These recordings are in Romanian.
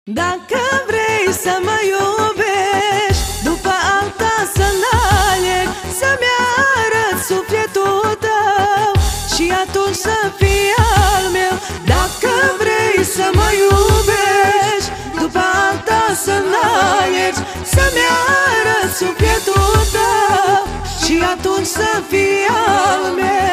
Dacă vrei să mă iubești, după alta să-mi alerg, să-mi arăt sufletul tău și atunci să fii al meu. Dacă vrei să mă iubești, după alta să-mi alerg, să-mi arăt sufletul tău și atunci să fii al meu.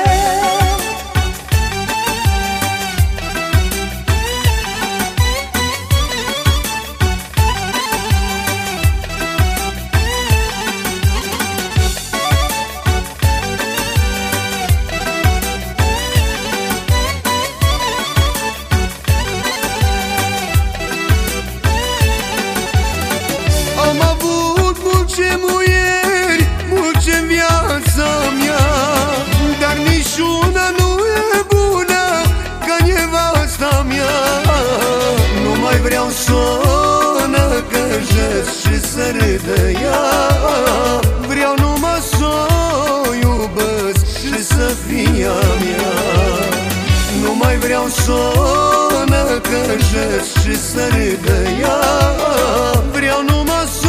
Multe muieri, multe în viața mea, dar niciuna nu e bună ca nevasta mea. Nu mai vreau să o năcăjesc și să râdă ea, vreau numai să o iubesc și să fie a mea. Nu mai vreau să o năcăjesc și să râdă ea, vreau numai să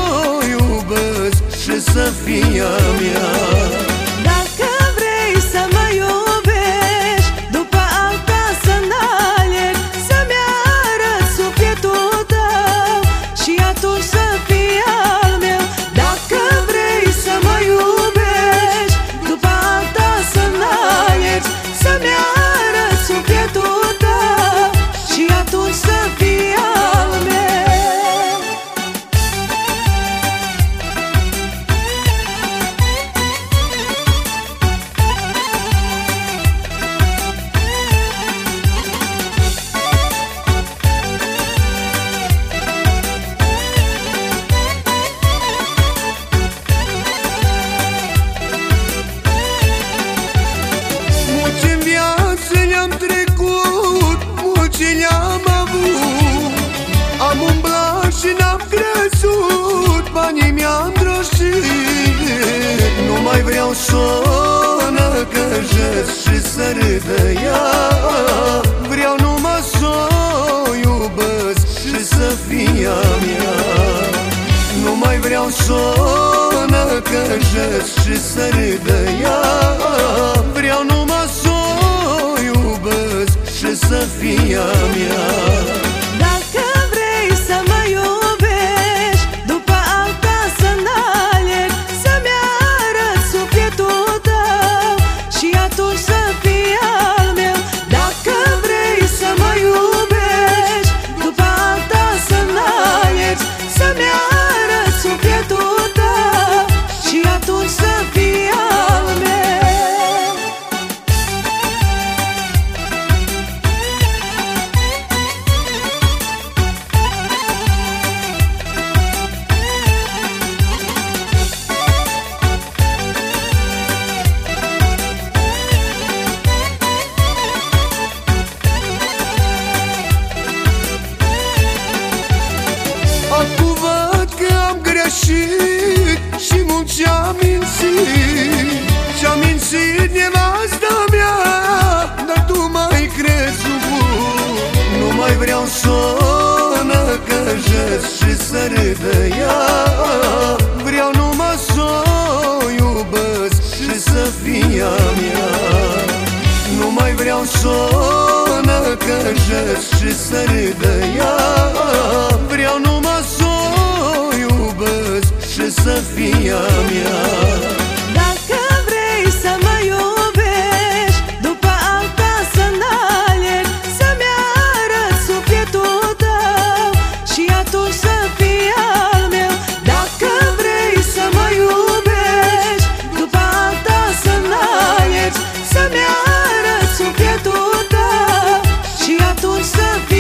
și să fie a mea. Dacă vrei să mă iubești, după alta să-mi alerg, să-mi arăt sufletul tău și atunci să fii al meu. Dacă vrei să mă iubești, după alta să-mi alerg, să-mi arăt sufletul tău și atunci să fii al meu. Le-am trecut, multe le-am avut, am umblat și n-am crezut, banii mi-am droșit. Nu mai vreau să o năcăjesc și să râdă ea, vreau numai să o iubesc și să fie a mea. Nu mai vreau să o năcăjesc și să râdă ea, vreau numai să și să fie a mea. Dacă vrei să mă iubești, după alta să-mi alerg, să-mi arăt sufletul tău și atunci să fii al meu. Dacă vrei să mă iubești, după alta să-mi alerg, să-mi arăt sufletul tău și atunci să fii al meu. Acum văd că am greșit și mult ce-am mințit, și-am mințit nevasta mea, dar tu m-ai crezut. Nu mai vreau să o năcăjesc și să râdă ea, vreau numai să o iubesc și să fie a mea. Nu mai vreau să o năcăjesc și să râdă ea, vreau numai să o iubesc și să fie a mea. Dacă vrei să mă iubești, după alta să-mi alerg, să-mi arăt sufletul tău și atunci să fii al meu. Dacă vrei să mă iubești, după alta să-mi alerg, să-mi arăt sufletul tău și atunci să fii